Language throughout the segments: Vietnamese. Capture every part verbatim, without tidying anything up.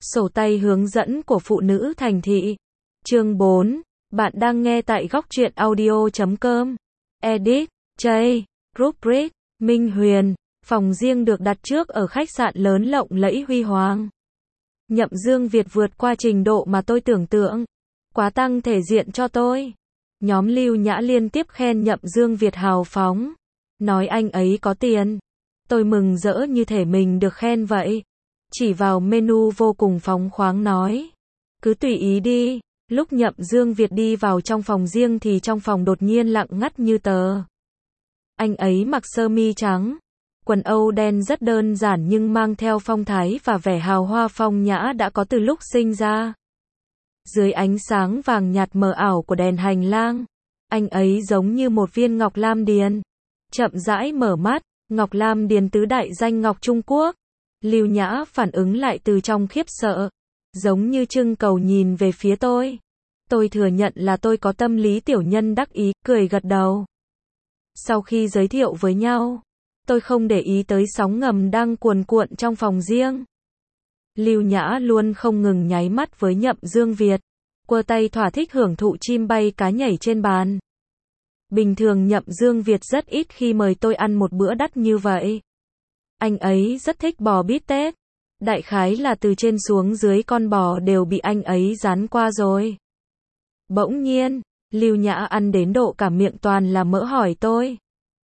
Sổ tay hướng dẫn của phụ nữ thành thị. Chương bốn. Bạn đang nghe tại góc truyện audio chấm com. Edit, J, Rubric, Minh Huyền. Phòng riêng được đặt trước ở khách sạn lớn lộng lẫy huy hoàng. Nhậm Dương Việt vượt qua trình độ mà tôi tưởng tượng. Quá tăng thể diện cho tôi. Nhóm Lưu Nhã liên tiếp khen Nhậm Dương Việt hào phóng. Nói anh ấy có tiền. Tôi mừng rỡ như thể mình được khen vậy. Chỉ vào menu vô cùng phóng khoáng nói. Cứ tùy ý đi. Lúc Nhậm Dương Việt đi vào trong phòng riêng thì trong phòng đột nhiên lặng ngắt như tờ. Anh ấy mặc sơ mi trắng. Quần âu đen rất đơn giản nhưng mang theo phong thái và vẻ hào hoa phong nhã đã có từ lúc sinh ra. Dưới ánh sáng vàng nhạt mờ ảo của đèn hành lang, anh ấy giống như một viên ngọc lam điền. Chậm rãi mở mắt, ngọc lam điền tứ đại danh ngọc Trung Quốc. Lưu Nhã phản ứng lại từ trong khiếp sợ, giống như trưng cầu nhìn về phía tôi. Tôi thừa nhận là tôi có tâm lý tiểu nhân đắc ý, cười gật đầu. Sau khi giới thiệu với nhau, tôi không để ý tới sóng ngầm đang cuồn cuộn trong phòng riêng. Lưu Nhã luôn không ngừng nháy mắt với Nhậm Dương Việt, quơ tay thỏa thích hưởng thụ chim bay cá nhảy trên bàn. Bình thường Nhậm Dương Việt rất ít khi mời tôi ăn một bữa đắt như vậy. Anh ấy rất thích bò bít tết. Đại khái là từ trên xuống dưới con bò đều bị anh ấy dán qua rồi. Bỗng nhiên, Lưu Nhã ăn đến độ cả miệng toàn là mỡ hỏi tôi.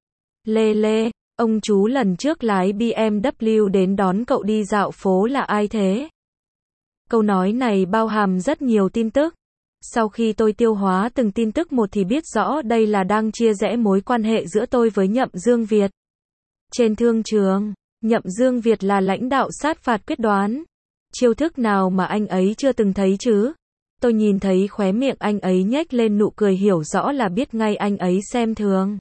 Lê Lê, ông chú lần trước lái bê em vê đến đón cậu đi dạo phố là ai thế? Câu nói này bao hàm rất nhiều tin tức. Sau khi tôi tiêu hóa từng tin tức một thì biết rõ đây là đang chia rẽ mối quan hệ giữa tôi với Nhậm Dương Việt. Trên thương trường, Nhậm Dương Việt là lãnh đạo sát phạt quyết đoán. Chiêu thức nào mà anh ấy chưa từng thấy chứ? Tôi nhìn thấy khóe miệng anh ấy nhếch lên nụ cười hiểu rõ là biết ngay anh ấy xem thường.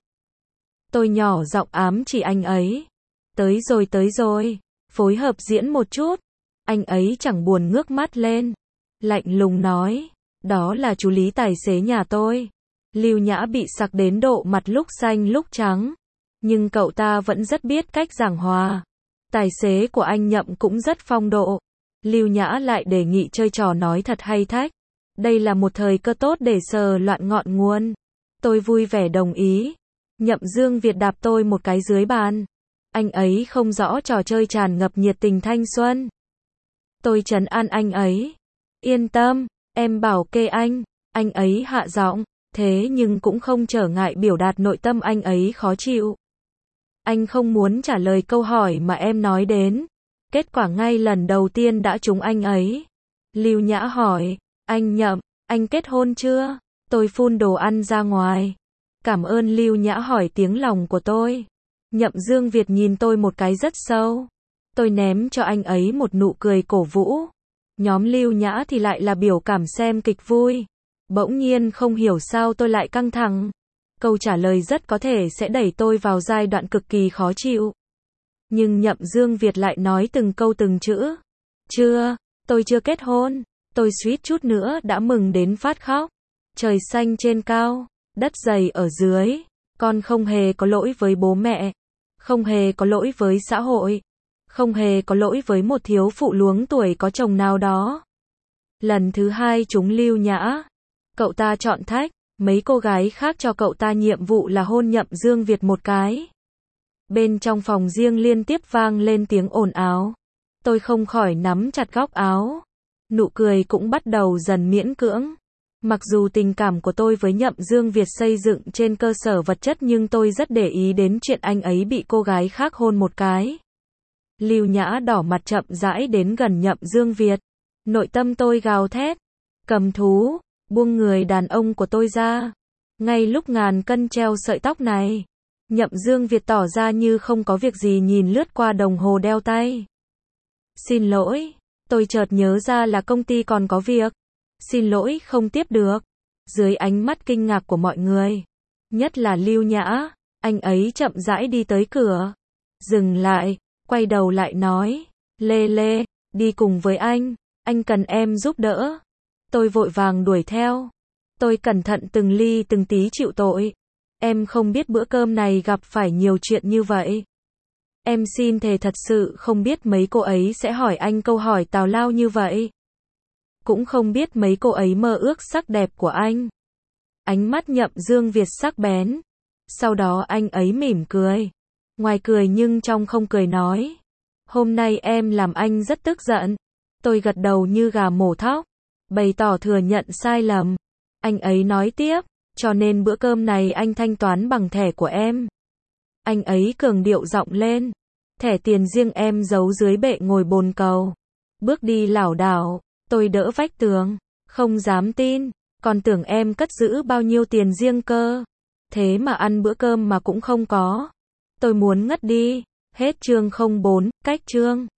Tôi nhỏ giọng ám chỉ anh ấy. Tới rồi tới rồi, phối hợp diễn một chút. Anh ấy chẳng buồn ngước mắt lên. Lạnh lùng nói, đó là chú Lý tài xế nhà tôi. Lưu Nhã bị sặc đến độ mặt lúc xanh lúc trắng. Nhưng cậu ta vẫn rất biết cách giảng hòa. Tài xế của anh Nhậm cũng rất phong độ. Lưu Nhã lại đề nghị chơi trò nói thật hay thách. Đây là một thời cơ tốt để sờ loạn ngọn nguồn. Tôi vui vẻ đồng ý. Nhậm Dương Việt đạp tôi một cái dưới bàn. Anh ấy không rõ trò chơi tràn ngập nhiệt tình thanh xuân. Tôi trấn an anh ấy. Yên tâm, em bảo kê anh. Anh ấy hạ giọng, thế nhưng cũng không trở ngại biểu đạt nội tâm anh ấy khó chịu. Anh không muốn trả lời câu hỏi mà em nói đến. Kết quả ngay lần đầu tiên đã trúng anh ấy. Lưu Nhã hỏi, anh Nhậm, anh kết hôn chưa? Tôi phun đồ ăn ra ngoài. Cảm ơn Lưu Nhã hỏi tiếng lòng của tôi. Nhậm Dương Việt nhìn tôi một cái rất sâu. Tôi ném cho anh ấy một nụ cười cổ vũ. Nhóm Lưu Nhã thì lại là biểu cảm xem kịch vui. Bỗng nhiên không hiểu sao tôi lại căng thẳng. Câu trả lời rất có thể sẽ đẩy tôi vào giai đoạn cực kỳ khó chịu. Nhưng Nhậm Dương Việt lại nói từng câu từng chữ. Chưa, tôi chưa kết hôn. Tôi suýt chút nữa đã mừng đến phát khóc. Trời xanh trên cao, đất dày ở dưới. Con không hề có lỗi với bố mẹ. Không hề có lỗi với xã hội. Không hề có lỗi với một thiếu phụ luống tuổi có chồng nào đó. Lần thứ hai chúng Lưu Nhã. Cậu ta chọn thách. Mấy cô gái khác cho cậu ta nhiệm vụ là hôn Nhậm Dương Việt một cái. Bên trong phòng riêng liên tiếp vang lên tiếng ồn ào. Tôi không khỏi nắm chặt góc áo. Nụ cười cũng bắt đầu dần miễn cưỡng. Mặc dù tình cảm của tôi với Nhậm Dương Việt xây dựng trên cơ sở vật chất nhưng tôi rất để ý đến chuyện anh ấy bị cô gái khác hôn một cái. Lưu Nhã đỏ mặt chậm rãi đến gần Nhậm Dương Việt. Nội tâm tôi gào thét. Cầm thú, buông người đàn ông của tôi ra. Ngay lúc ngàn cân treo sợi tóc này, Nhậm Dương Việt tỏ ra như không có việc gì nhìn lướt qua đồng hồ đeo tay. Xin lỗi, tôi chợt nhớ ra là công ty còn có việc. Xin lỗi không tiếp được. Dưới ánh mắt kinh ngạc của mọi người, nhất là Lưu Nhã, anh ấy chậm rãi đi tới cửa. Dừng lại, quay đầu lại nói, Lê Lê, đi cùng với anh, anh cần em giúp đỡ. Tôi vội vàng đuổi theo. Tôi cẩn thận từng ly từng tí chịu tội. Em không biết bữa cơm này gặp phải nhiều chuyện như vậy. Em xin thề thật sự không biết mấy cô ấy sẽ hỏi anh câu hỏi tào lao như vậy. Cũng không biết mấy cô ấy mơ ước sắc đẹp của anh. Ánh mắt Nhậm Dương Việt sắc bén. Sau đó anh ấy mỉm cười. Ngoài cười nhưng trong không cười nói. Hôm nay em làm anh rất tức giận. Tôi gật đầu như gà mổ thóc. Bày tỏ thừa nhận sai lầm. Anh ấy nói tiếp. Cho nên bữa cơm này anh thanh toán bằng thẻ của em. Anh ấy cường điệu giọng lên. Thẻ tiền riêng em giấu dưới bệ ngồi bồn cầu. Bước đi lảo đảo. Tôi đỡ vách tường. Không dám tin. Còn tưởng em cất giữ bao nhiêu tiền riêng cơ. Thế mà ăn bữa cơm mà cũng không có. Tôi muốn ngất đi. Hết chương không bốn, cách chương.